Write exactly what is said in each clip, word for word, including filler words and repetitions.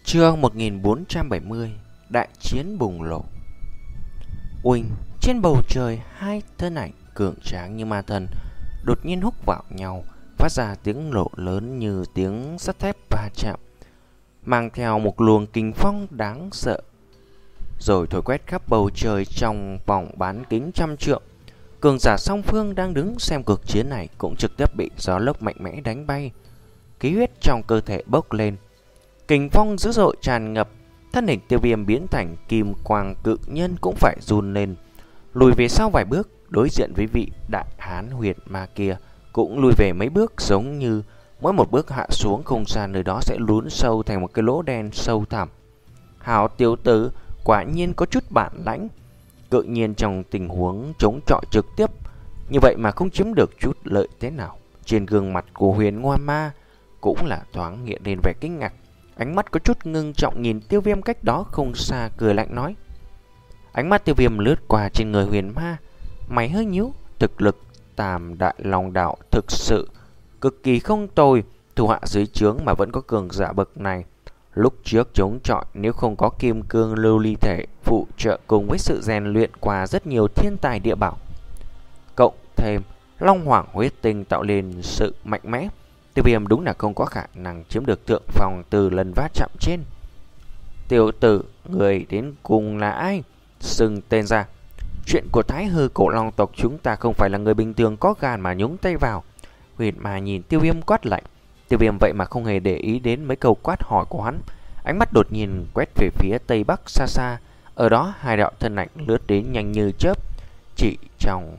Chương một nghìn bốn trăm bảy mươi. Đại chiến bùng nổ. Uỳnh, trên bầu trời, hai thân ảnh cường tráng như ma thần đột nhiên húc vào nhau, phát ra tiếng nổ lớn như tiếng sắt thép va chạm, mang theo một luồng kình phong đáng sợ, rồi thổi quét khắp bầu trời trong vòng bán kính trăm trượng. Cường giả song phương đang đứng xem cuộc chiến này cũng trực tiếp bị gió lốc mạnh mẽ đánh bay, khí huyết trong cơ thể bốc lên, kình phong dữ dội tràn ngập. Thân hình Tiêu Viêm biến thành kim quang cự nhân cũng phải run lên, lùi về sau vài bước. Đối diện với vị đại hán huyệt ma kia cũng lùi về mấy bước, giống như mỗi một bước hạ xuống, không gian nơi đó sẽ lún sâu thành một cái lỗ đen sâu thẳm. Hảo tiểu tử, quả nhiên có chút bản lãnh. Cự nhiên trong tình huống chống chọi trực tiếp như vậy mà không chiếm được chút lợi thế nào. Trên gương mặt của Huyền Ngoan Ma cũng là thoáng hiện lên vẻ kinh ngạc, ánh mắt có chút ngưng trọng nhìn Tiêu Viêm cách đó không xa, cười lạnh nói. Ánh mắt Tiêu Viêm lướt qua trên người Huyền Ma, mày hơi nhíu. Thực lực Tam Đại Long Đạo thực sự cực kỳ không tồi, thủ hạ dưới trướng mà vẫn có cường giả bậc này. Lúc trước chống chọi, nếu không có kim cương lưu ly thể phụ trợ cùng với sự rèn luyện qua rất nhiều thiên tài địa bảo, cộng thêm Long Hoàng huyết tinh tạo nên sự mạnh mẽ, Tiêu Viêm đúng là không có khả năng chiếm được thượng phòng từ lần va chạm trên. Tiểu tử, người đến cùng là ai? Xưng tên ra. Chuyện của Thái Hư Cổ Long tộc chúng ta không phải là người bình thường có gan mà nhúng tay vào. Huyền mà nhìn Tiêu Viêm quát lạnh. Tiêu Viêm vậy mà không hề để ý đến mấy câu quát hỏi của hắn, ánh mắt đột nhiên quét về phía tây bắc xa xa. Ở đó hai đạo thân ảnh lướt đến nhanh như chớp, chỉ trong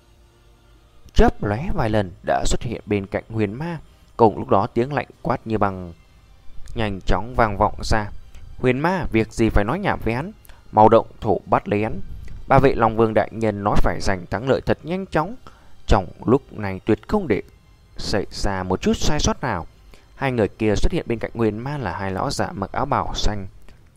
chớp lóe vài lần đã xuất hiện bên cạnh Huyền Ma. Cùng lúc đó tiếng lạnh quát như bằng nhanh chóng vang vọng ra. Huyền Ma việc gì phải nói nhảm với hắn, mau động thủ bắt lấy hắn. Ba vị Long Vương đại nhân nói phải giành thắng lợi thật nhanh chóng, trong lúc này tuyệt không để xảy ra một chút sai sót nào. Hai người kia xuất hiện bên cạnh Huyền Ma là hai lão giả mặc áo bào xanh.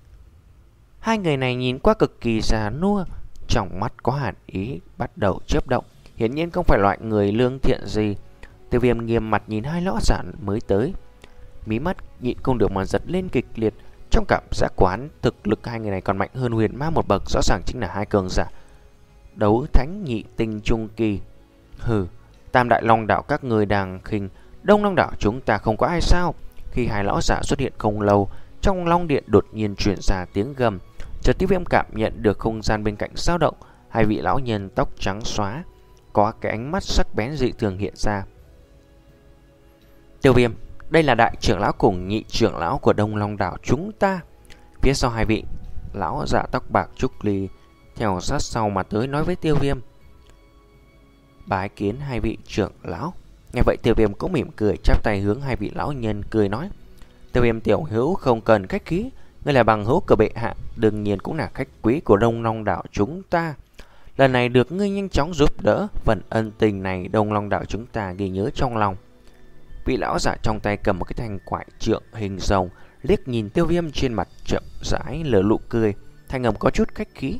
Hai người này nhìn qua cực kỳ già nua, trong mắt có hàn ý bắt đầu chớp động, hiển nhiên không phải loại người lương thiện gì. Tiêu Viêm nghiêm mặt nhìn hai lão giả mới tới, mí mắt nhịn không được mà giật lên kịch liệt. Trong cảm giác quán, thực lực hai người này còn mạnh hơn Huyền Ma một bậc, rõ ràng chính là hai cường giả đấu thánh nhị tinh trung kỳ. Hừ, Tam Đại Long Đạo các người đang khinh Đông Long Đạo chúng ta không có ai sao? Khi hai lão giả xuất hiện không lâu, trong Long Điện đột nhiên truyền ra tiếng gầm. Chợt Tiêu Viêm cảm nhận được không gian bên cạnh dao động, hai vị lão nhân tóc trắng xóa có cái ánh mắt sắc bén dị thường hiện ra. Tiêu Viêm, đây là đại trưởng lão cùng nhị trưởng lão của Đông Long Đảo chúng ta. Phía sau hai vị lão giả tóc bạc Trúc Ly theo sát sau mà tới nói với Tiêu Viêm. Bái kiến hai vị trưởng lão. Nghe vậy Tiêu Viêm cũng mỉm cười, chắp tay hướng hai vị lão nhân cười nói. Tiêu Viêm tiểu hữu không cần khách khí, ngươi là bằng hữu của bệ hạ, đương nhiên cũng là khách quý của Đông Long Đảo chúng ta. Lần này được ngươi nhanh chóng giúp đỡ, phần ân tình này Đông Long Đảo chúng ta ghi nhớ trong lòng. Vị lão giả trong tay cầm một cái thanh quải trượng hình rồng, liếc nhìn Tiêu Viêm, trên mặt chậm rãi lở nụ cười, thanh âm có chút khách khí.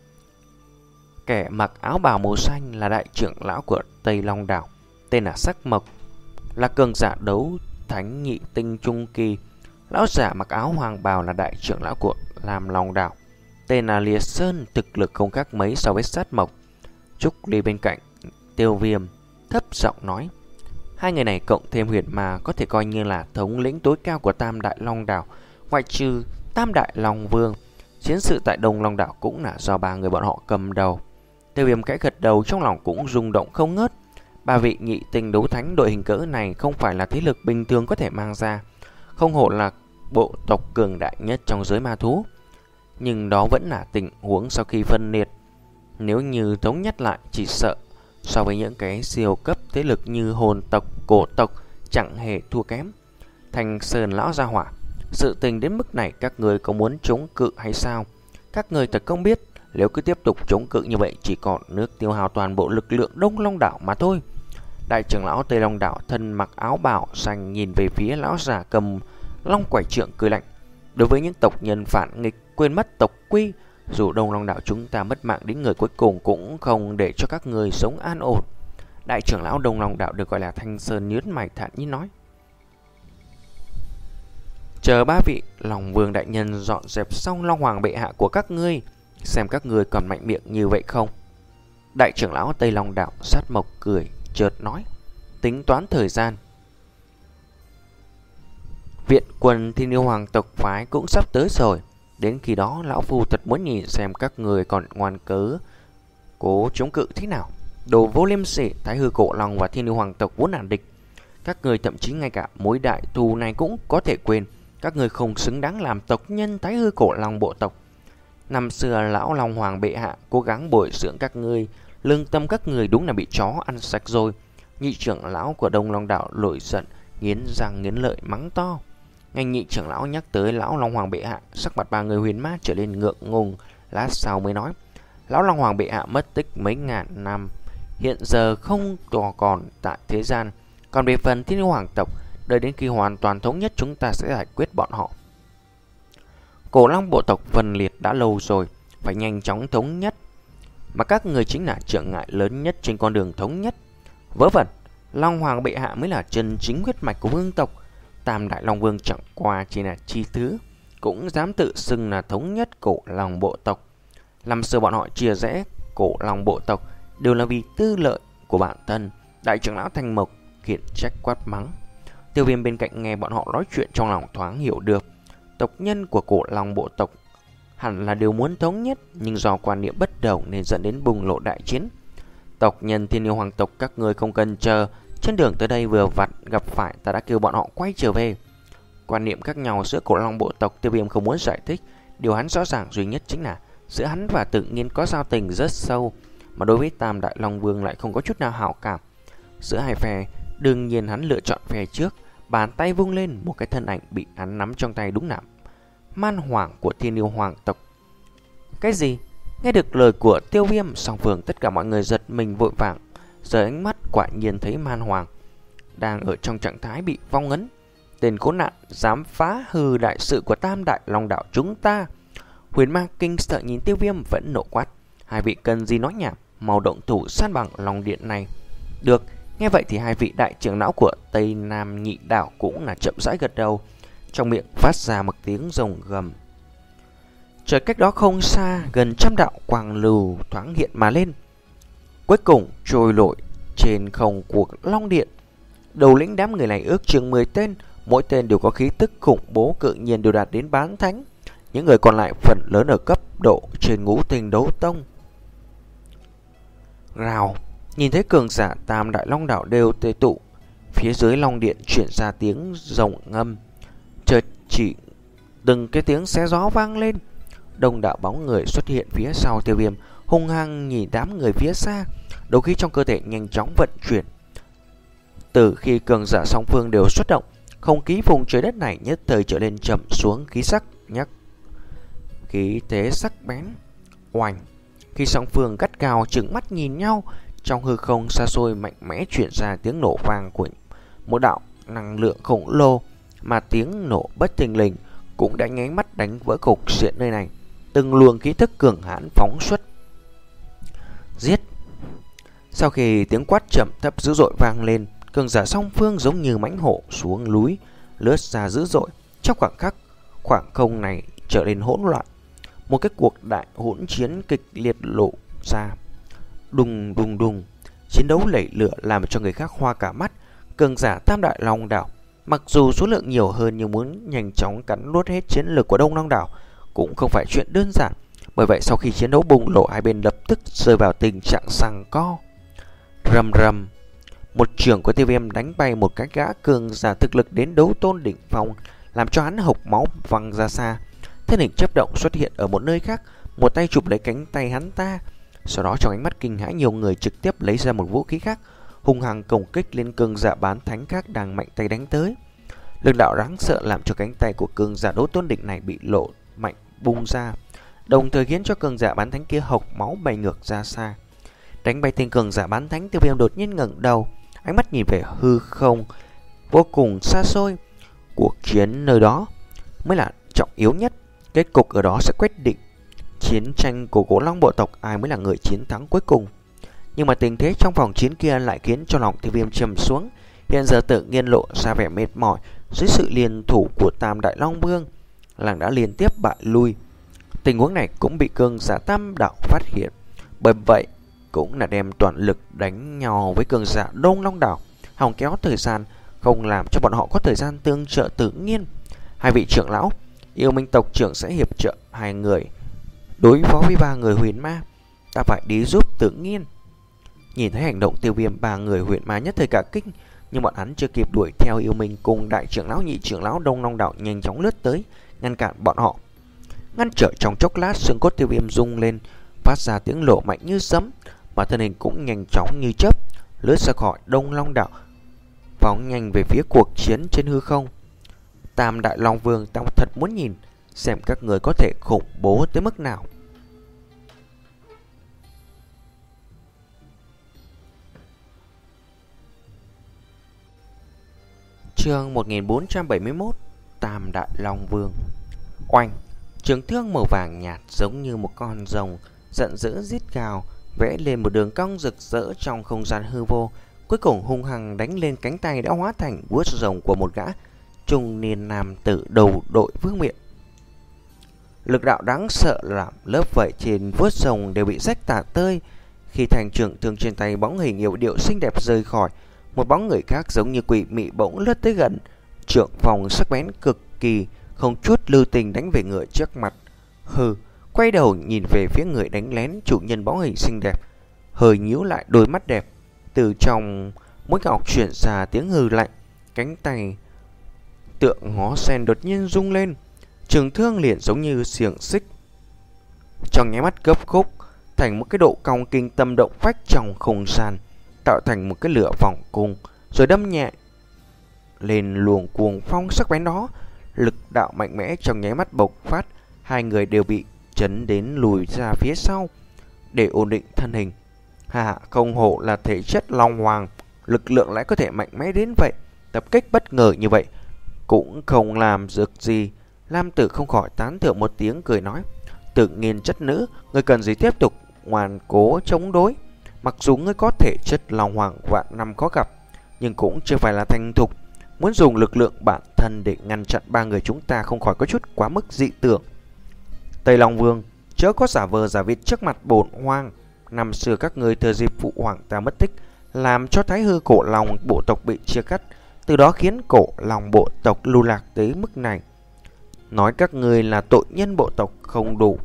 Kẻ mặc áo bào màu xanh là đại trưởng lão của Tây Long Đảo, tên là Sắc Mộc, là cường giả đấu thánh nhị tinh trung kỳ. Lão giả mặc áo hoàng bào là đại trưởng lão của Lam Long Đảo, tên là Liệt Sơn, thực lực không khác mấy so với Sát Mộc. Trúc Ly bên cạnh Tiêu Viêm thấp giọng nói. Hai người này cộng thêm Huyền Ma có thể coi như là thống lĩnh tối cao của Tam Đại Long Đảo, ngoại trừ Tam Đại Long Vương. Chiến sự tại Đông Long Đảo cũng là do ba người bọn họ cầm đầu. Tiêu Viêm kẽ gật đầu, trong lòng cũng rung động không ngớt. Ba vị nhị tinh đấu thánh đội hình cỡ này không phải là thế lực bình thường có thể mang ra, không hổ là bộ tộc cường đại nhất trong giới ma thú. Nhưng đó vẫn là tình huống sau khi phân liệt. Nếu như thống nhất lại, chỉ sợ so với những cái siêu cấp thế lực như hồn tộc, cổ tộc chẳng hề thua kém. Thanh Sơn lão gia hỏa, sự tình đến mức này các người có muốn chống cự hay sao? Các người thật không biết, nếu cứ tiếp tục chống cự như vậy chỉ còn nước tiêu hao toàn bộ lực lượng Đông Long Đảo mà thôi. Đại trưởng lão Tây Long Đảo thân mặc áo bào xanh nhìn về phía lão già cầm long quải trượng cười lạnh. Đối với những tộc nhân phản nghịch quên mất tộc quy, dù Đông Long Đảo chúng ta mất mạng đến người cuối cùng cũng không để cho các người sống an ổn. Đại trưởng lão Đông Long Đảo được gọi là Thanh Sơn nhớn mày thản nhiên nói. Chờ ba vị Long Vương đại nhân dọn dẹp xong Long Hoàng bệ hạ của các ngươi, xem các ngươi còn mạnh miệng như vậy không. Đại trưởng lão Tây Long đạo Sát Mộc cười chợt nói, tính toán thời gian, viện quân Thiên Yêu Hoàng tộc phái cũng sắp tới rồi. Đến khi đó lão phu thật muốn nhìn xem các người còn ngoan cớ cố chống cự thế nào. Đồ vô liêm sỉ, Thái Hư Cổ Long và Thiên Yêu Hoàng tộc vốn là địch, các người thậm chí ngay cả mối đại thù này cũng có thể quên. Các người không xứng đáng làm tộc nhân Thái Hư Cổ Long bộ tộc. Năm xưa lão Long Hoàng bệ hạ cố gắng bồi dưỡng các ngươi, lương tâm các người đúng là bị chó ăn sạch rồi. Nhị trưởng lão của Đông Long đảo nổi giận, nghiến răng nghiến lợi mắng to. Ngay nhị trưởng lão nhắc tới lão Long Hoàng bệ hạ, sắc mặt ba người huyền ma trở lên ngượng ngùng. Lát sau mới nói, lão Long Hoàng bệ hạ mất tích mấy ngàn năm, hiện giờ không còn tại thế gian. Còn về phần Thiên Yêu Hoàng tộc, đợi đến khi hoàn toàn thống nhất chúng ta sẽ giải quyết bọn họ. Cổ Long bộ tộc phân liệt đã lâu rồi, phải nhanh chóng thống nhất, mà các người chính là trở ngại lớn nhất trên con đường thống nhất. Vớ vẩn, Long Hoàng bệ hạ mới là chân chính huyết mạch của vương tộc. Tam đại Long Vương chẳng qua chỉ là chi thứ, cũng dám tự xưng là thống nhất Cổ Long bộ tộc. Làm xưa bọn họ chia rẽ Cổ Long bộ tộc đều là vì tư lợi của bản thân. Đại trưởng lão Thanh Mộc khiển trách quát mắng. Tiêu Viêm bên cạnh nghe bọn họ nói chuyện trong lòng thoáng hiểu được, tộc nhân của Cổ Long bộ tộc hẳn là đều muốn thống nhất, nhưng do quan niệm bất đồng nên dẫn đến bùng lộ đại chiến. Tộc nhân Thiên Yêu Hoàng tộc các người không cần chờ, trên đường tới đây vừa vặn gặp phải, ta đã kêu bọn họ quay trở về. Quan niệm khác nhau giữa Cổ Long bộ tộc Tiêu Viêm không muốn giải thích. Điều hắn rõ ràng duy nhất chính là giữa hắn và tự nhiên có giao tình rất sâu, mà đối với Tam đại Long Vương lại không có chút nào hảo cảm. Giữa hai phe đương nhiên hắn lựa chọn phe trước. Bàn tay vung lên, một cái thân ảnh bị hắn nắm trong tay đúng là Man Hoàng của Thiên Yêu Hoàng tộc. Cái gì? Nghe được lời của Tiêu Viêm, song phương tất cả mọi người giật mình vội vàng rời ánh mắt, quả nhiên thấy Man Hoàng đang ở trong trạng thái bị vong ấn. Tên khốn nạn dám phá hư đại sự của Tam đại Long đảo chúng ta. Huyền Ma kinh sợ nhìn Tiêu Viêm vẫn nộ quát, hai vị cần gì nói nhảm, mau động thủ san bằng Long điện này. Được. Nghe vậy thì hai vị đại trưởng lão của Tây Nam Nhị đảo cũng là chậm rãi gật đầu, trong miệng phát ra một tiếng rồng gầm. Trời cách đó không xa, gần trăm đạo quang lưu thoáng hiện mà lên, cuối cùng trôi lội trên không của Long điện. Đầu lĩnh đám người này ước chừng mười tên, mỗi tên đều có khí tức khủng bố, cự nhiên đều đạt đến bán thánh. Những người còn lại phần lớn ở cấp độ trên ngũ tinh đấu tông. Rào. Nhìn thấy cường giả Tam đại Long đảo đều tề tụ, phía dưới Long điện chuyển ra tiếng rồng ngâm, chợt chỉ từng cái tiếng xé gió vang lên. Đông đạo bóng người xuất hiện phía sau Tiêu Viêm, hung hăng nhìn đám người phía xa, đấu khí trong cơ thể nhanh chóng vận chuyển. Từ khi cường giả song phương đều xuất động, không khí vùng trời đất này nhất thời trở lên trầm xuống, khí sắc nhắc khí thế sắc bén. Oanh! Khi song phương gắt gao trừng mắt nhìn nhau, trong hư không xa xôi mạnh mẽ chuyển ra tiếng nổ vang của một đạo năng lượng khổng lồ, mà tiếng nổ bất thình lình cũng đã nháy mắt đánh vỡ cục diện nơi này. Từng luồng khí thức cường hãn phóng xuất. Giết! Sau khi tiếng quát chậm thấp dữ dội vang lên, cường giả song phương giống như mãnh hổ xuống núi, lướt ra dữ dội. Trong khoảng khắc, khoảng không này trở nên hỗn loạn. Một cái cuộc đại hỗn chiến kịch liệt lộ ra. Đùng đùng đùng, chiến đấu lẩy lửa làm cho người khác hoa cả mắt. Cường giả Tam đại Long đảo mặc dù số lượng nhiều hơn nhưng muốn nhanh chóng cắn nuốt hết chiến lược của Đông Long đảo cũng không phải chuyện đơn giản. Bởi vậy sau khi chiến đấu bùng nổ, hai bên lập tức rơi vào tình trạng giằng co. Rầm rầm, một chưởng của Tiêu Viêm đánh bay một cái gã cường giả thực lực đến đấu tôn đỉnh phong, làm cho hắn hộc máu văng ra xa. Thân hình chớp động xuất hiện ở một nơi khác, một tay chụp lấy cánh tay hắn ta. Sau đó trong ánh mắt kinh hãi, nhiều người trực tiếp lấy ra một vũ khí khác, hung hăng công kích lên cường giả bán thánh khác đang mạnh tay đánh tới. Lực đạo đáng sợ làm cho cánh tay của cường giả đấu tôn đỉnh này bị lộ mạnh bung ra, đồng thời khiến cho cường giả bán thánh kia hộc máu bay ngược ra xa. Đánh bay tên cường giả bán thánh, Tiêu Viêm đột nhiên ngẩng đầu, ánh mắt nhìn về hư không vô cùng xa xôi. Cuộc chiến nơi đó mới là trọng yếu nhất, kết cục ở đó sẽ quyết định chiến tranh của Cổ Long bộ tộc ai mới là người chiến thắng cuối cùng. Nhưng mà tình thế trong vòng chiến kia lại khiến cho lòng Tiêu Viêm trầm xuống. Hiện giờ Tự Nghiên lộ ra vẻ mệt mỏi dưới sự liên thủ của Tam Đại Long Vương, làng đã liên tiếp bại lui. Tình huống này cũng bị cường giả Tam Đạo phát hiện, bởi vậy cũng là đem toàn lực đánh nhau với cường giả Đông Long Đảo, hòng kéo thời gian, không làm cho bọn họ có thời gian tương trợ Tự Nghiên. Hai vị trưởng lão, Yêu Minh tộc trưởng sẽ hiệp trợ hai người đối phó với ba người huyền ma, ta phải đi giúp Tự Nghiên. Nhìn thấy hành động Tiêu Viêm, ba người huyền ma nhất thời cả kinh, nhưng bọn hắn chưa kịp đuổi theo Yêu Minh cùng đại trưởng lão nhị trưởng lão Đông Long Đảo nhanh chóng lướt tới, ngăn cản bọn họ. Ngăn trở trong chốc lát, xương cốt Tiêu Viêm rung lên, phát ra tiếng nổ mạnh như sấm, mà thân hình cũng nhanh chóng như chớp lướt ra khỏi Đông Long Đảo, phóng nhanh về phía cuộc chiến trên hư không. Tam Đại Long Vương, ta thật muốn nhìn xem các người có thể khủng bố tới mức nào. Chương một nghìn bốn trăm bảy mươi mốt. Tam Đại Long Vương. Oanh! Trường thương màu vàng nhạt giống như một con rồng giận dữ rít gào, vẽ lên một đường cong rực rỡ trong không gian hư vô, cuối cùng hung hăng đánh lên cánh tay đã hóa thành vuốt rồng của một gã trung niên nam tử đầu đội vương miện. Lực đạo đáng sợ làm lớp vảy trên vuốt rồng đều bị rách tả tơi. Khi thành trường thương trên tay bóng hình yêu điệu xinh đẹp rơi khỏi, một bóng người khác giống như quỷ mị bỗng lướt tới gần, trượng phòng sắc bén cực kỳ, không chút lưu tình đánh về người trước mặt. Hừ, quay đầu nhìn về phía người đánh lén chủ nhân bóng hình xinh đẹp, hơi nhíu lại đôi mắt đẹp. Từ trong mũi ngọc chuyển ra tiếng hừ lạnh, cánh tay tượng ngó sen đột nhiên rung lên, trường thương liền giống như xiềng xích, trong nháy mắt gấp khúc thành một cái độ cong kinh tâm động phách trong không gian, tạo thành một cái lửa vòng cung, rồi đâm nhẹ lên luồng cuồng phong sắc bén đó. Lực đạo mạnh mẽ trong nháy mắt bộc phát, hai người đều bị chấn đến lùi ra phía sau để ổn định thân hình. Hà không hổ là thể chất Long Hoàng, lực lượng lại có thể mạnh mẽ đến vậy. Tập kích bất ngờ như vậy cũng không làm được gì. Lam Tử không khỏi tán thưởng một tiếng, cười nói: Tự Nghiên chất nữ, ngươi cần gì tiếp tục ngoan cố chống đối. Mặc dù ngươi có thể chất Long Hoàng vạn năm khó gặp, nhưng cũng chưa phải là thành thục. Muốn dùng lực lượng bản thân để ngăn chặn ba người chúng ta không khỏi có chút quá mức dị tưởng. Tây Long Vương, chớ có giả vờ giả vịt trước mặt bổn hoàng. Năm xưa các ngươi thừa dịp phụ hoàng ta mất tích, làm cho thái hư cổ long bộ tộc bị chia cắt, từ đó khiến cổ long bộ tộc lưu lạc tới mức này. Nói các ngươi là tội nhân bộ tộc không đủ.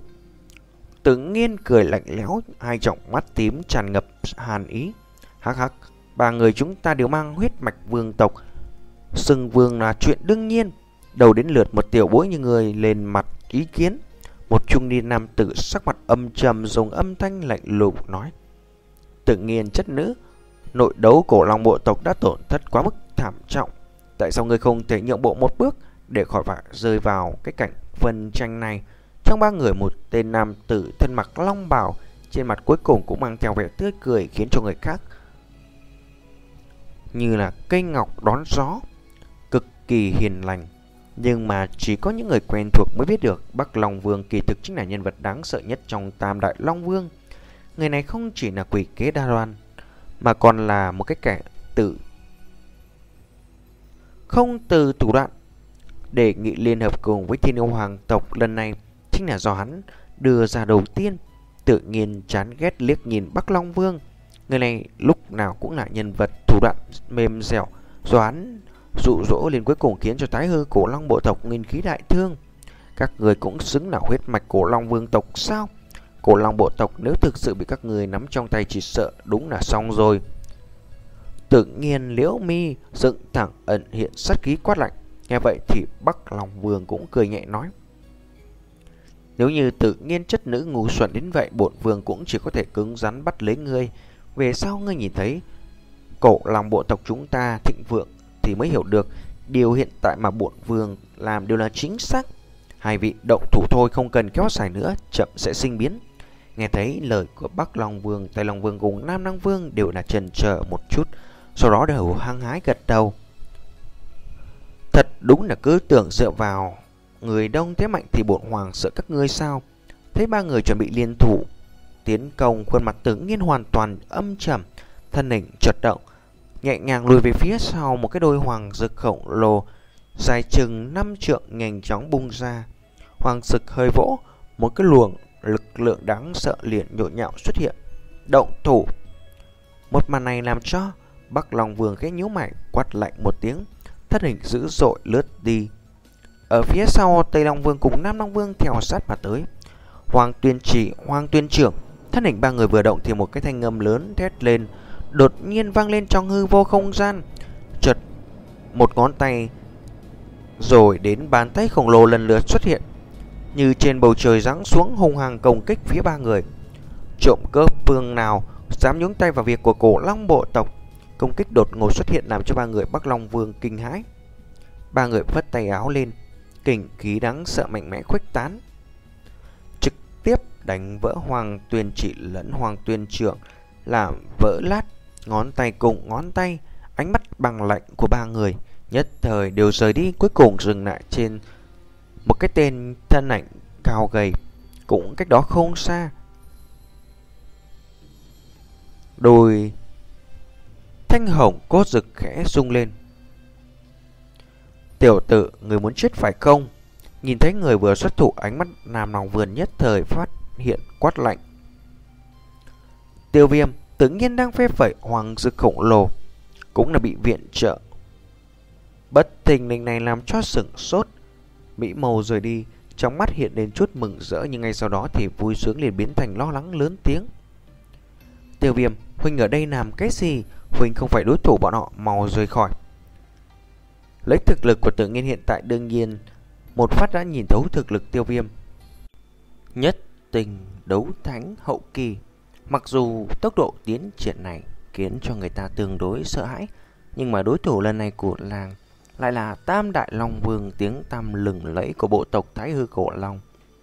Tự Nghiên cười lạnh lẽo, hai tròng mắt tím tràn ngập hàn ý. Hắc hắc, ba người chúng ta đều mang huyết mạch vương tộc, xưng vương là chuyện đương nhiên. Đầu đến lượt một tiểu bối như người lên mặt ý kiến. Một trung niên nam tử sắc mặt âm trầm dùng âm thanh lạnh lùng nói: Tự Nghiên chất nữ, nội đấu cổ long bộ tộc đã tổn thất quá mức thảm trọng, tại sao ngươi không thể nhượng bộ một bước để khỏi phải rơi vào cái cảnh phân tranh này? Trong ba người, một tên nam tử thân mặc long bào, trên mặt cuối cùng cũng mang theo vẻ tươi cười, khiến cho người khác như là cây ngọc đón gió, cực kỳ hiền lành. Nhưng mà chỉ có những người quen thuộc mới biết được Bắc Long Vương kỳ thực chính là nhân vật đáng sợ nhất trong Tam Đại Long Vương. Người này không chỉ là quỷ kế đa đoan, mà còn là một cái kẻ tự không từ thủ đoạn. Đề nghị liên hợp cùng với Thiên Yêu Hoàng tộc lần này chính là do hắn đưa ra đầu tiên. Tự Nghiên chán ghét liếc nhìn Bắc Long Vương. Người này lúc nào cũng là nhân vật thủ đoạn mềm dẻo, do hắn dụ dỗ lên cuối cùng khiến cho thái hư cổ long bộ tộc nguyên khí đại thương. Các người cũng xứng là huyết mạch cổ long vương tộc sao? Cổ long bộ tộc nếu thực sự bị các người nắm trong tay, chỉ sợ đúng là xong rồi. Tự Nghiên liễu mi dựng thẳng, ẩn hiện sát khí quát lạnh. Nghe vậy thì Bắc Long Vương cũng cười nhẹ nói: Nếu như Tự Nghiên chất nữ ngu xuẩn đến vậy, bổn vương cũng chỉ có thể cứng rắn bắt lấy ngươi. Về sau ngươi nhìn thấy cổ long bộ tộc chúng ta thịnh vượng thì mới hiểu được điều hiện tại mà bổn vương làm đều là chính xác. Hai vị động thủ thôi, không cần kéo dài nữa, chậm sẽ sinh biến. Nghe thấy lời của Bắc Long Vương, Tây Long Vương cùng Nam Long Vương đều là chần chờ một chút, sau đó đều hăng hái gật đầu. Thật đúng là cứ tưởng dựa vào người đông thế mạnh thì bổn hoàng sợ các ngươi sao? Thấy ba người chuẩn bị liên thủ tiến công, khuôn mặt Tự Nghiên hoàn toàn âm trầm, thân hình chợt động, nhẹ nhàng lùi về phía sau. Một cái đôi hoàng dực khổng lồ dài chừng năm trượng nhanh chóng bung ra. Hoàng dực hơi vỗ, một cái luồng lực lượng đáng sợ liền nhộn nhạo xuất hiện, động thủ. Một màn này làm cho Bắc Long Vương khẽ nhíu mày, quát lạnh một tiếng, thân hình dữ dội lướt đi. Ở phía sau, Tây Long Vương cùng Nam Long Vương theo sát mà tới. Hoàng Tuyên Chỉ, Hoàng Tuyên Trưởng, thân hình ba người vừa động thì một cái thanh âm lớn thét lên đột nhiên vang lên trong hư vô không gian. Chợt một ngón tay rồi đến bàn tay khổng lồ lần lượt xuất hiện, như trên bầu trời giáng xuống hung hăng công kích phía ba người. Trộm cướp vương nào dám nhúng tay vào việc của Cổ Long bộ tộc? Công kích đột ngột xuất hiện làm cho ba người Bắc Long Vương kinh hãi. Ba người phất tay áo lên, kình khí đáng sợ mạnh mẽ khuếch tán, trực tiếp đánh vỡ Hoàng Tuyên Chỉ lẫn Hoàng Tuyên Trưởng, làm vỡ lát ngón tay cùng ngón tay. Ánh mắt bằng lạnh của ba người nhất thời đều rời đi, cuối cùng dừng lại trên một cái tên thân ảnh cao gầy, cũng cách đó không xa. Đôi thanh hồng cốt rực khẽ rung lên. Tiểu tử, người muốn chết phải không? Nhìn thấy người vừa xuất thủ, ánh mắt Nam Long Vương nhất thời phát hiện quát lạnh. Tiêu Viêm tự nhiên đang phê phẩy hoàng dực khổng lồ, cũng là bị viện trợ. Bất thình lình này làm cho sửng sốt. Mỹ màu rời đi, trong mắt hiện lên chút mừng rỡ, nhưng ngay sau đó thì vui sướng liền biến thành lo lắng lớn tiếng. Tiêu Viêm, huynh ở đây làm cái gì? Huynh không phải đối thủ bọn họ, mau rời khỏi. Lấy thực lực của Tự Nhiên hiện tại, đương nhiên một phát đã nhìn thấu thực lực Tiêu Viêm. Nhất tình đấu thánh hậu kỳ. Mặc dù tốc độ tiến triển này khiến cho người ta tương đối sợ hãi, nhưng mà đối thủ lần này của làng lại là Tam Đại Long Vương, tiếng tăm lừng lẫy của bộ tộc Thái Hư Cổ Long.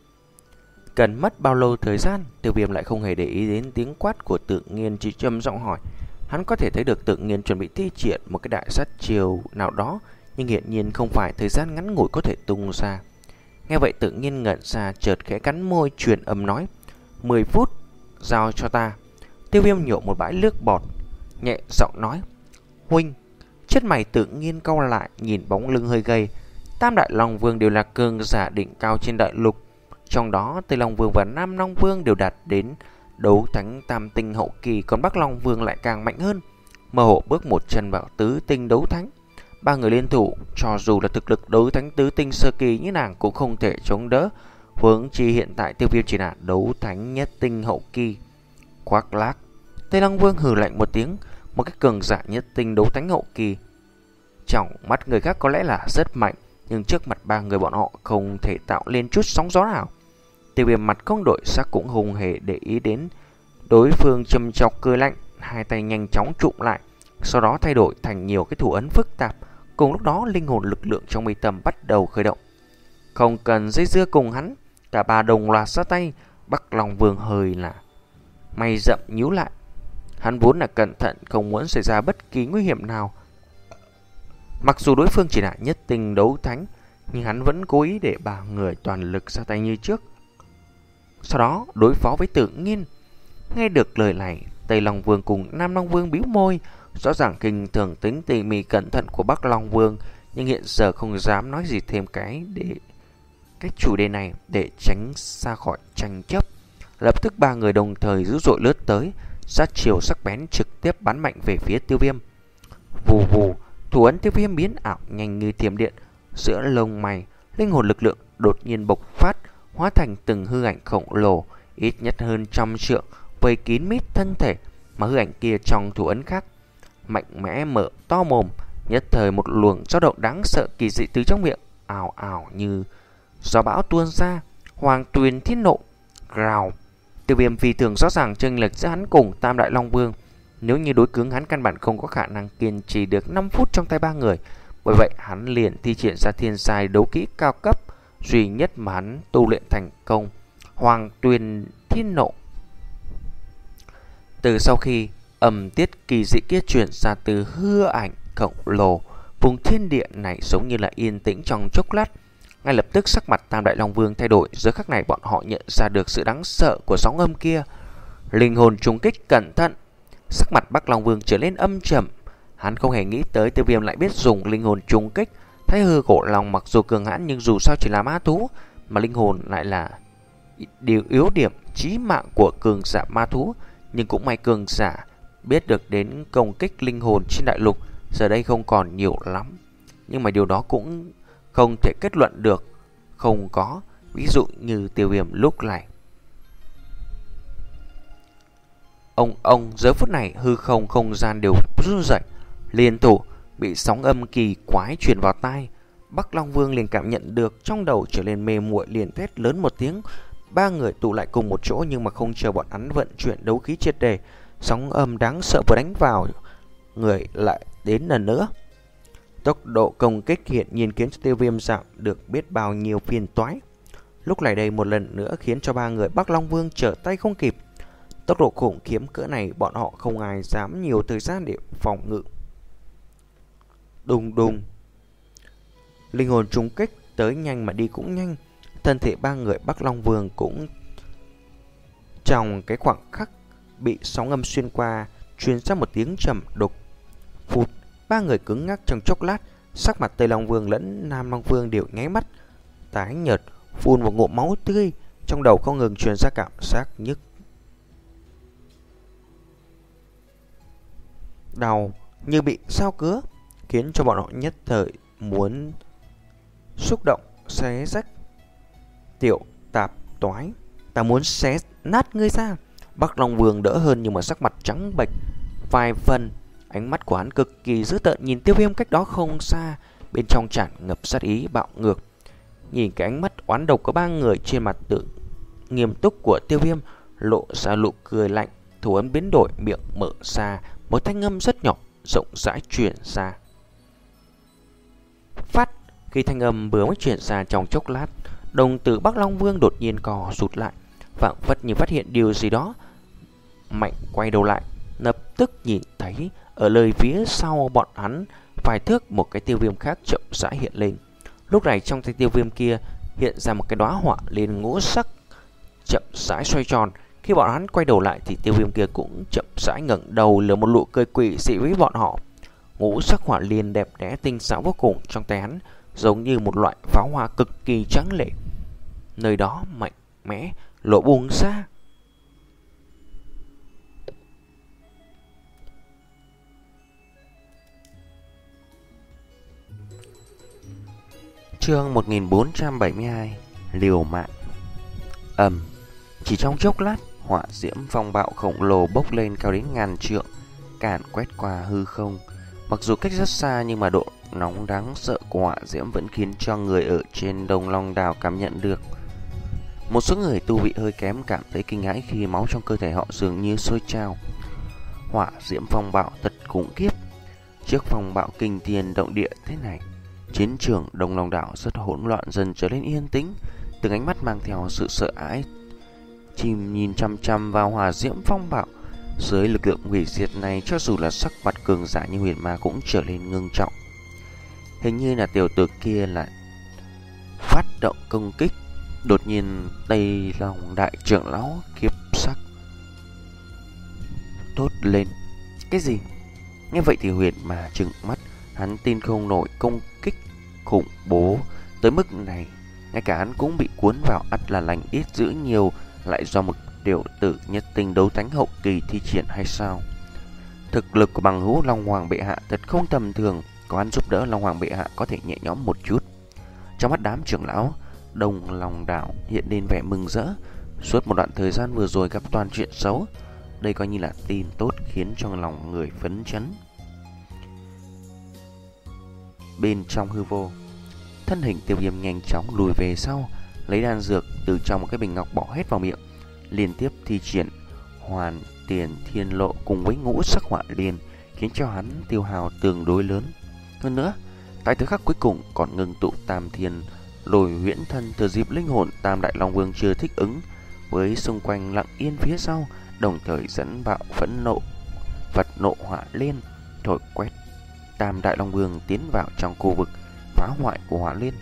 Cần mất bao lâu thời gian? Tiêu Viêm lại không hề để ý đến tiếng quát của Tự Nhiên, chỉ trầm giọng hỏi. Hắn có thể thấy được Tự Nhiên chuẩn bị thi triển một cái đại sát chiêu nào đó, nhưng hiện nhiên không phải thời gian ngắn ngủi có thể tung ra. Nghe vậy Tự Nhiên ngẩn ra, chợt khẽ cắn môi truyền âm nói: mười phút, giao cho ta. Tiêu Viêm nhổ một bãi nước bọt, nhẹ giọng nói: huynh. Chất mày Tự Nhiên cau lại, nhìn bóng lưng hơi gầy. Tam Đại Long Vương đều là cường giả đỉnh cao trên đại lục, trong đó Tây Long Vương và Nam Long Vương đều đạt đến đấu thánh tam tinh hậu kỳ, còn Bắc Long Vương lại càng mạnh hơn, mơ hồ bước một chân vào tứ tinh đấu thánh. Ba người liên thủ, cho dù là thực lực đấu thánh tứ tinh sơ kỳ như nàng cũng không thể chống đỡ, huống chi hiện tại Tiêu Viêm chỉ là đấu thánh nhất tinh hậu kỳ. Quắc lác, Tây Long Vương hừ lạnh một tiếng, một cái cường giả nhất tinh đấu thánh hậu kỳ, trong mắt người khác có lẽ là rất mạnh, nhưng trước mặt ba người bọn họ không thể tạo lên chút sóng gió nào. Tiêu Viêm mặt không đổi sắc cũng không hề để ý đến đối phương, châm chọc cười lạnh, hai tay nhanh chóng trụm lại, sau đó thay đổi thành nhiều cái thủ ấn phức tạp. Cùng lúc đó linh hồn lực lượng trong mi tâm bắt đầu khởi động. Không cần dây dưa cùng hắn, cả ba đồng loạt ra tay. Bắc Long Vương hơi là mày rậm nhíu lại. Hắn vốn là cẩn thận, không muốn xảy ra bất kỳ nguy hiểm nào. Mặc dù đối phương chỉ là nhất tinh đấu thánh, nhưng hắn vẫn cố ý để ba người toàn lực ra tay như trước, sau đó đối phó với Tự Nhiên. Nghe được lời này, Tây Long Vương cùng Nam Long Vương bĩu môi. Rõ ràng kinh thường tính tỉ mỉ cẩn thận của Bắc Long Vương, nhưng hiện giờ không dám nói gì thêm cái để cái chủ đề này để tránh xa khỏi tranh chấp. Lập tức ba người đồng thời dữ dội lướt tới, sát chiều sắc bén trực tiếp bắn mạnh về phía Tiêu Viêm. Vù vù, thủ ấn Tiêu Viêm biến ảo nhanh như thiểm điện, giữa lông mày linh hồn lực lượng đột nhiên bộc phát, hóa thành từng hư ảnh khổng lồ ít nhất hơn trăm trượng, vây kín mít thân thể. Mà hư ảnh kia trong thủ ấn khác mạnh mẽ mở to mồm, nhất thời một luồng dao động đáng sợ kỳ dị từ trong miệng ào ào như gió bão tuôn ra. Hoàng Tuyền Thiên Nộ gào. Tiêu Viêm vì thường rõ ràng chênh lệch giữa hắn cùng Tam Đại Long Vương, nếu như đối cứng hắn căn bản không có khả năng kiên trì được năm phút trong tay ba người. Bởi vậy hắn liền thi triển ra thiên sai đấu kỹ cao cấp duy nhất mà hắn tu luyện thành công, Hoàng Tuyền Thiên Nộ. Từ sau khi âm tiết kỳ dị kia chuyển ra từ hư ảnh khổng lồ, vùng thiên địa này giống như là yên tĩnh trong chốc lát. Ngay lập tức sắc mặt Tam Đại Long Vương thay đổi, giờ khắc này bọn họ nhận ra được sự đáng sợ của sóng âm kia. Linh hồn trùng kích, cẩn thận. Sắc mặt Bắc Long Vương trở lên âm trầm, Hắn không hề nghĩ tới Tiêu Viêm lại biết dùng linh hồn trùng kích. Thái hư cổ long mặc dù cường hãn nhưng dù sao chỉ là ma thú, mà linh hồn lại là điều yếu điểm chí mạng của cường giả ma thú. Nhưng cũng may cường giả biết được đến công kích linh hồn trên đại lục giờ đây không còn nhiều lắm. Nhưng mà điều đó cũng không thể kết luận được không có. Ví dụ như Tiêu Viêm lúc này. Ông ông giờ phút này hư không không gian đều run rẩy, liên tục bị sóng âm kỳ quái truyền vào tai. Bắc Long Vương liền cảm nhận được trong đầu trở nên mê muội, liền thét lớn một tiếng. Ba người tụ lại cùng một chỗ, nhưng mà không chờ bọn hắn vận chuyển đấu khí triệt đề, sóng âm đáng sợ vừa đánh vào người lại đến lần nữa. Tốc độ công kích hiện nhiên khiến cho Tiêu Viêm giảm được biết bao nhiêu phiền toái. Lúc này đây một lần nữa khiến cho ba người Bắc Long Vương trở tay không kịp. Tốc độ khủng khiếp cỡ này bọn họ không ai dám nhiều thời gian để phòng ngự. Đùng đùng. Linh hồn trùng kích tới nhanh mà đi cũng nhanh. Thân thể ba người Bắc Long Vương cũng trong cái khoảng khắc bị sóng âm xuyên qua, truyền ra một tiếng trầm đục. Phụt, ba người cứng ngắc trong chốc lát, sắc mặt Tây Long Vương lẫn Nam Long Vương đều nháy mắt tái nhợt, phun một ngụm máu tươi, trong đầu không ngừng truyền ra cảm giác nhức đau như bị sao cứa, khiến cho bọn họ nhất thời muốn xúc động xé rách. Tiểu tạp toái, ta muốn xé nát ngươi ra. Bắc Long Vương đỡ hơn nhưng mà sắc mặt trắng bệch vài phần, ánh mắt của hắn cực kỳ dữ tợn nhìn Tiêu Viêm cách đó không xa, bên trong tràn ngập sát ý bạo ngược. Nhìn cái ánh mắt oán độc của ba người, trên mặt tự nghiêm túc của Tiêu Viêm lộ ra nụ cười lạnh, thủ ấn biến đổi, miệng mở ra, một thanh âm rất nhỏ rộng rãi truyền ra. Phát, khi thanh âm vừa mới truyền ra trong chốc lát, đồng tử Bắc Long Vương đột nhiên co rụt lại, phảng phất như phát hiện điều gì đó, mạnh quay đầu lại, lập tức nhìn thấy ở lời phía sau bọn hắn vài thước một cái Tiêu Viêm khác chậm rãi hiện lên. Lúc này trong tay Tiêu Viêm kia hiện ra một cái đóa hỏa liên ngũ sắc chậm rãi xoay tròn. Khi bọn hắn quay đầu lại thì Tiêu Viêm kia cũng chậm rãi ngẩng đầu, lừa một nụ cười quỷ dị với bọn họ. Ngũ sắc hỏa liên đẹp đẽ tinh xảo vô cùng trong tay hắn, giống như một loại pháo hoa cực kỳ trắng lệ. Nơi đó mạnh mẽ lộ bùng ra. Chương một nghìn bốn trăm bảy mươi hai, liều mạng. Ầm, chỉ trong chốc lát, hỏa diễm phong bạo khổng lồ bốc lên cao đến ngàn trượng, càn quét qua hư không. Mặc dù cách rất xa nhưng mà độ nóng đáng sợ của hỏa diễm vẫn khiến cho người ở trên Đông Long Đảo cảm nhận được. Một số người tu vị hơi kém cảm thấy kinh hãi khi máu trong cơ thể họ dường như sôi trào. Hỏa diễm phong bạo thật khủng khiếp. Trước phong bạo kinh thiên động địa thế này, chiến trường Đông Long Đảo rất hỗn loạn, dần trở nên yên tĩnh. Từng ánh mắt mang theo sự sợ hãi chìm nhìn chăm chăm vào hỏa diễm phong bạo. Dưới lực lượng hủy diệt này, cho dù là sắc mặt cường giả như huyền ma cũng trở nên ngưng trọng. Hình như là tiểu tử kia lại phát động công kích. Đột nhiên Tây Long đại trưởng lão khiếp sắc thốt lên. Cái gì? Nghe vậy thì huyền ma trừng mắt, hắn tin không nổi công kích khủng bố tới mức này. Ngay cả hắn cũng bị cuốn vào, ắt là lành ít dữ nhiều, lại do một tiểu tử nhất tinh đấu thánh hậu kỳ thi triển hay sao? Thực lực của bằng hữu Long Hoàng bệ hạ thật không tầm thường, có hắn giúp đỡ Long Hoàng bệ hạ có thể nhẹ nhõm một chút. Trong mắt đám trưởng lão Đông Long Đảo hiện lên vẻ mừng rỡ. Suốt một đoạn thời gian vừa rồi gặp toàn chuyện xấu, đây coi như là tin tốt khiến cho lòng người phấn chấn. Bên trong hư vô, thân hình Tiêu Viêm nhanh chóng lùi về sau, lấy đan dược từ trong một cái bình ngọc bỏ hết vào miệng, liên tiếp thi triển Hoàn Tiền Thiên Lộ cùng với ngũ sắc hỏa liên, khiến cho hắn tiêu hao tương đối lớn. Hơn nữa, tại thời khắc cuối cùng còn ngừng tụ Tam Thiên Lôi huyễn thân, thừa dịp linh hồn Tam Đại Long Vương chưa thích ứng với xung quanh lặng yên phía sau, đồng thời dẫn bạo phẫn nộ vật nộ hỏa liên thổi quét Tam Đại Long Vương tiến vào trong khu vực phá hoại của hỏa liên.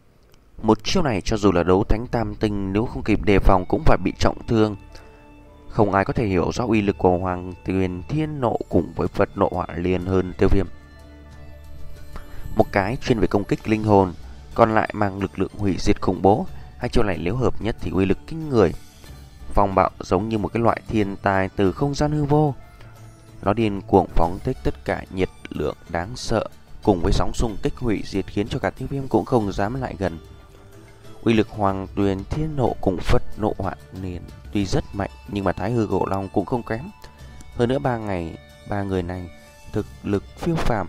Một chiêu này cho dù là đấu thánh tam tinh nếu không kịp đề phòng cũng phải bị trọng thương. Không ai có thể hiểu rõ uy lực của Hoàng Tuyền Thiên Nộ cùng với Phật Nộ Hỏa Liên hơn Tiêu Viêm. Một cái chuyên về công kích linh hồn, còn lại mang lực lượng hủy diệt khủng bố. Hai chiêu này nếu hợp nhất thì uy lực kinh người. Phong bạo giống như một cái loại thiên tài từ không gian hư vô. Nó điên cuồng phóng thích tất cả nhiệt lượng đáng sợ cùng với sóng xung kích hủy diệt khiến cho cả Tiêu Viêm cũng không dám lại gần. Uy lực Hoàng Tuyền Thiên Nộ cùng Phật Nộ Hỏa Liên tuy rất mạnh nhưng mà Thái Hư Cổ Long cũng không kém. Hơn nữa ba ngày ba người này thực lực phiêu phàm,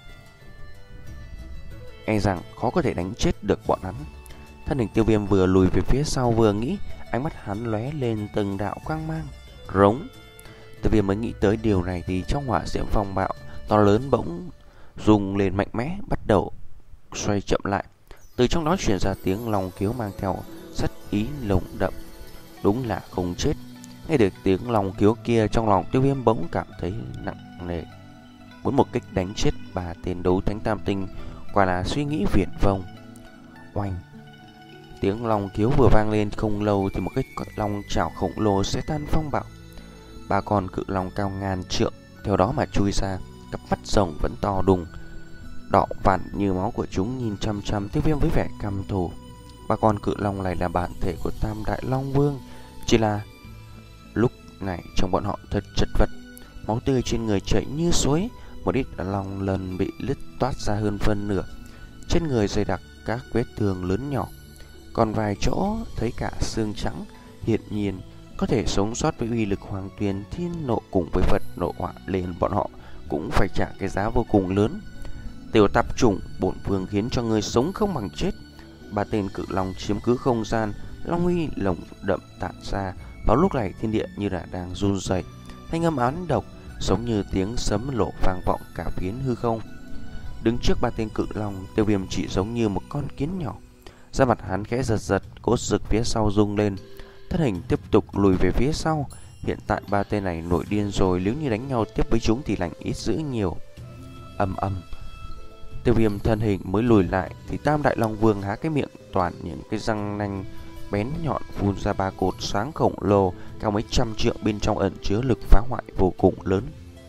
e rằng khó có thể đánh chết được bọn hắn. Thân hình Tiêu Viêm vừa lùi về phía sau vừa nghĩ, ánh mắt hắn lóe lên từng đạo quang mang. Rống. Tiêu Viêm mới nghĩ tới điều này thì trong hỏa diễm phong bạo to lớn bỗng rung lên mạnh mẽ, bắt đầu xoay chậm lại. Từ trong đó truyền ra tiếng long kiếu mang theo sát ý lồng đậm. Đúng là không chết. Nghe được tiếng long kiếu kia, trong lòng Tiêu Viêm bỗng cảm thấy nặng nề. Muốn một kích đánh chết ba tên đấu thánh tam tinh quả là suy nghĩ viển vông. Oanh! Tiếng long kiếu vừa vang lên không lâu thì một cái long chảo khổng lồ sẽ tan phong bạo. Ba con cự long cao ngàn trượng theo đó mà chui ra, cặp mắt rồng vẫn to đùng, đỏ vằn như máu của chúng nhìn chăm chăm Tiêu Viêm với vẻ căm thù. Ba con cự long này là bản thể của Tam Đại Long Vương, chỉ là lúc này trong bọn họ thật chật vật, máu tươi trên người chảy như suối, một ít long lần bị lứt toát ra hơn phân nửa, trên người dày đặc các vết thương lớn nhỏ, còn vài chỗ thấy cả xương trắng. Hiển nhiên có thể sống sót với uy lực Hoàng Tuyền Thiên Nộ cùng với Phật Nộ Hỏa Liên, bọn họ cũng phải trả cái giá vô cùng lớn. Tiểu tạp chủng, bổn vương khiến cho người sống không bằng chết. Ba tên cự long chiếm cứ không gian, long uy lồng đậm tản ra. Vào lúc này thiên địa như là đang run rẩy, thanh âm án độc giống như tiếng sấm nổ vang vọng cả phiến hư không. Đứng trước ba tên cự long, Tiêu Viêm chỉ giống như một con kiến nhỏ. Da mặt hắn khẽ giật giật, cốt rực phía sau rung lên, thân hình tiếp tục lùi về phía sau. Hiện tại ba tên này nổi điên rồi, nếu như đánh nhau tiếp với chúng thì lành ít dữ nhiều. Ầm ầm. Tiêu Viêm thân hình mới lùi lại thì Tam Đại Long Vương há cái miệng toàn những cái răng nanh bén nhọn phun ra ba cột sáng khổng lồ cao mấy trăm trượng, bên trong ẩn chứa lực phá hoại vô cùng lớn.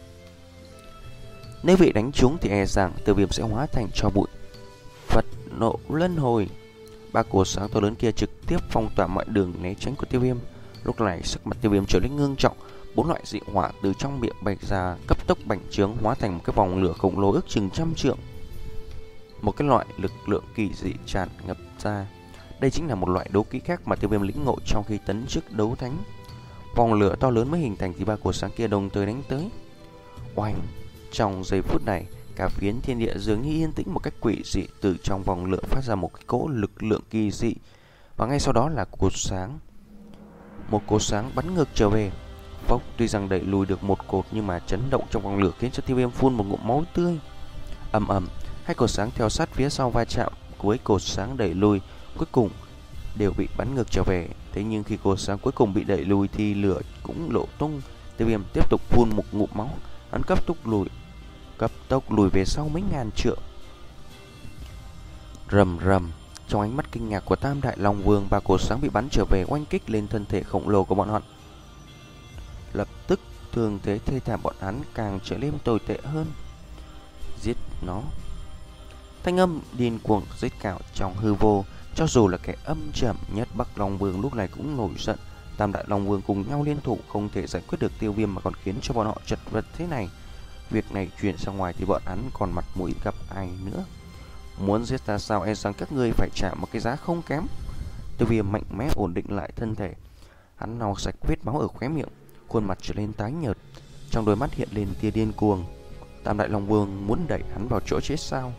Nếu bị đánh trúng thì e rằng Tiêu Viêm sẽ hóa thành tro bụi. Phật Nộ Luân Hồi. Ba cột sáng to lớn kia trực tiếp phong tỏa mọi đường né tránh của Tiêu Viêm. Lúc này sắc mặt Tiêu Viêm trở nên ngưng trọng, bốn loại dị hỏa từ trong miệng bạch ra, cấp tốc bành trướng hóa thành một cái vòng lửa khổng lồ ước chừng trăm trượng. Một cái loại lực lượng kỳ dị tràn ngập ra. Đây chính là một loại đấu kỹ khác mà Tiêu Viêm lĩnh ngộ trong khi tấn chức đấu thánh. Vòng lửa to lớn mới hình thành thì ba cột sáng kia đồng thời đánh tới. Oanh! Trong giây phút này, cả phiến thiên địa dường như yên tĩnh một cách quỷ dị. Từ trong vòng lửa phát ra một cái cỗ lực lượng kỳ dị, và ngay sau đó là cột sáng. Một cột sáng bắn ngược trở về. Phốc, tuy rằng đẩy lùi được một cột nhưng mà chấn động trong vòng lửa khiến cho Tiêu Viêm phun một ngụm máu tươi. Ầm ầm, hai cột sáng theo sát phía sau va chạm, cuối cột sáng đẩy lùi cuối cùng đều bị bắn ngược trở về. Thế nhưng khi cột sáng cuối cùng bị đẩy lùi thì lửa cũng lộ tung. Tiêu Viêm tiếp tục phun một ngụm máu, hắn cấp tốc lùi, cấp tốc lùi về sau mấy ngàn trượng. Rầm rầm, trong ánh mắt kinh ngạc của Tam Đại Long Vương, ba cột sáng bị bắn trở về oanh kích lên thân thể khổng lồ của bọn họ. Lập tức thương thế thê thảm bọn hắn càng trở nên tồi tệ hơn. Giết nó! Thanh âm điên cuồng rít cào trong hư vô. Cho dù là kẻ âm trầm nhất Bắc Long Vương lúc này cũng nổi giận. Tam Đại Long Vương cùng nhau liên thủ không thể giải quyết được Tiêu Viêm mà còn khiến cho bọn họ chật vật thế này. Việc này truyền ra ngoài thì bọn hắn còn mặt mũi gặp ai nữa. Muốn giết ta sao, e rằng các ngươi phải trả một cái giá không kém. Tiêu Viêm mạnh mẽ ổn định lại thân thể, hắn lau sạch vết máu ở khóe miệng, khuôn mặt trở lên tái nhợt, trong đôi mắt hiện lên tia điên cuồng. Tam Đại Long Vương muốn đẩy hắn vào chỗ chết sao?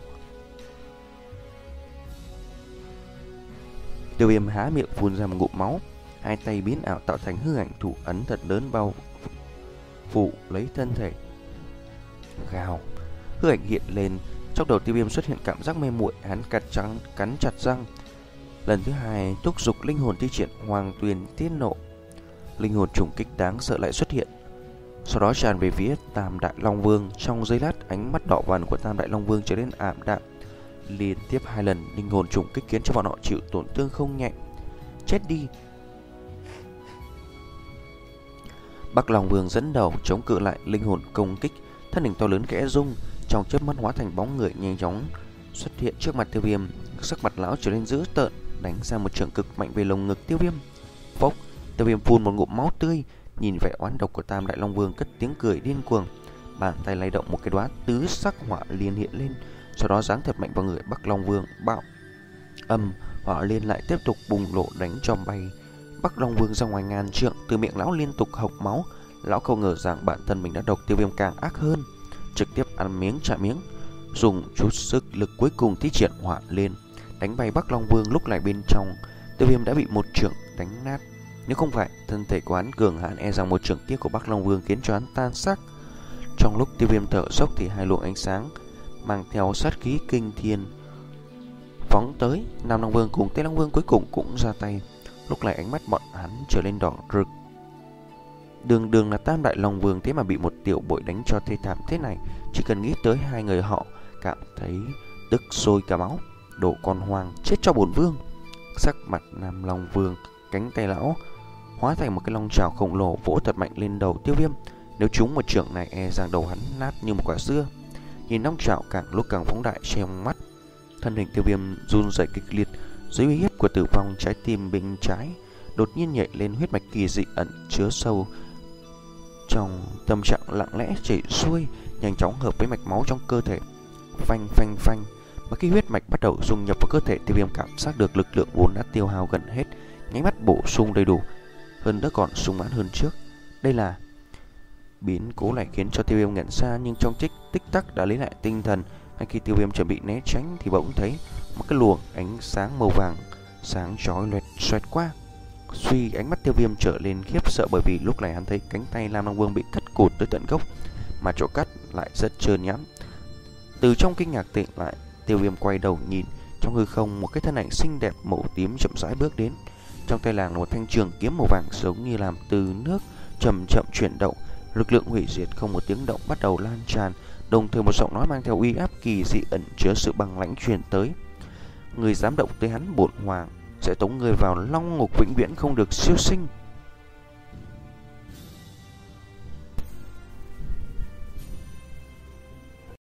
Tiêu Viêm há miệng phun ra một ngụm máu, hai tay biến ảo tạo thành hư ảnh thủ ấn thật lớn bao phủ lấy thân thể. Gào, hư ảnh hiện lên, trong đầu Tiêu Viêm xuất hiện cảm giác mê muội, hắn cắn trắng cắn chặt răng. Lần thứ hai thúc giục linh hồn thi triển Hoàng Tuyền Thiên Nộ. Linh hồn trùng kích đáng sợ lại xuất hiện, sau đó tràn về phía Tam Đại Long Vương. Trong giây lát, ánh mắt đỏ vằn của Tam Đại Long Vương trở nên ảm đạm. Liên tiếp hai lần linh hồn trùng kích khiến cho bọn họ chịu tổn thương không nhẹ. Chết đi! Bắc Long Vương dẫn đầu chống cự lại linh hồn công kích, thân hình to lớn khẽ rung, trong chớp mắt hóa thành bóng người nhanh chóng xuất hiện trước mặt Tiêu Viêm. Sắc mặt lão trở nên dữ tợn, đánh ra một trường cực mạnh về lồng ngực Tiêu Viêm. Phốc, Tiêu Viêm phun một ngụm máu tươi, nhìn vẻ oán độc của Tam Đại Long Vương cất tiếng cười điên cuồng, bàn tay lay động một cái đóa tứ sắc hỏa liên hiện lên, sau đó giáng thật mạnh vào người Bắc Long Vương. Bạo âm, hỏa liên lại tiếp tục bùng nổ đánh cho bay Bắc Long Vương ra ngoài ngàn trượng, từ miệng lão liên tục hộc máu. Lão không ngờ rằng bản thân mình đã độc, Tiêu Viêm càng ác hơn, trực tiếp ăn miếng trả miếng, dùng chút sức lực cuối cùng thi triển hỏa liên đánh bay Bắc Long Vương. Lúc này bên trong, Tiêu Viêm đã bị một chưởng đánh nát. Nếu không phải thân thể của hắn cường hãn, e rằng một chưởng kia của Bắc Long Vương khiến cho hắn tan xác. Trong lúc Tiêu Viêm thở dốc thì hai luồng ánh sáng mang theo sát khí kinh thiên phóng tới. Nam Long Vương cùng Tây Long Vương cuối cùng cũng ra tay. Lúc này ánh mắt bọn hắn trở lên đỏ rực. Đường đường là Tam Đại Long Vương, thế mà bị một tiểu bội đánh cho thê thảm thế này. Chỉ cần nghĩ tới hai người họ cảm thấy tức sôi cả máu. Đồ con hoang, chết cho bổn vương. Sắc mặt Nam Long Vương, cánh tay lão hóa thành một cái long trào khổng lồ vỗ thật mạnh lên đầu Tiêu Viêm. Nếu trúng một chưởng này, e rằng đầu hắn nát như một quả dưa. Nhìn long trào càng lúc càng phóng đại trong mắt, thân hình Tiêu Viêm run rẩy kịch liệt dưới uy hiếp của tử vong. Trái tim bên trái đột nhiên nhảy lên, huyết mạch kỳ dị ẩn chứa sâu trong tâm trạng lặng lẽ chảy xuôi, nhanh chóng hợp với mạch máu trong cơ thể. Phanh phanh phanh, mà khi huyết mạch bắt đầu dung nhập vào cơ thể, Tiêu Viêm cảm giác được lực lượng vốn đã tiêu hao gần hết, nháy mắt bổ sung đầy đủ, hơn nữa còn sung mãn hơn trước. Đây là biến cố này khiến cho Tiêu Viêm ngẩn ra, nhưng trong tích tích tắc đã lấy lại tinh thần. Ngay khi Tiêu Viêm chuẩn bị né tránh thì bỗng thấy một cái luồng ánh sáng màu vàng sáng chói loẹt xoẹt qua. Suy, ánh mắt Tiêu Viêm trở lên khiếp sợ, bởi vì lúc này hắn thấy cánh tay Nam Long Vương bị cắt cụt tới tận gốc, mà chỗ cắt lại rất trơn nhẵn. Từ trong kinh ngạc tỉnh lại, Tiêu Viêm quay đầu nhìn, trong hư không một cái thân ảnh xinh đẹp màu tím chậm rãi bước đến. Trong tay nàng là một thanh trường kiếm màu vàng giống như làm từ nước, chậm chậm chuyển động. Lực lượng hủy diệt không một tiếng động bắt đầu lan tràn, đồng thời một giọng nói mang theo uy áp kỳ dị ẩn chứa sự băng lãnh truyền tới: người dám động tới hắn, bổn hoàng sẽ tống người vào long ngục vĩnh viễn không được siêu sinh.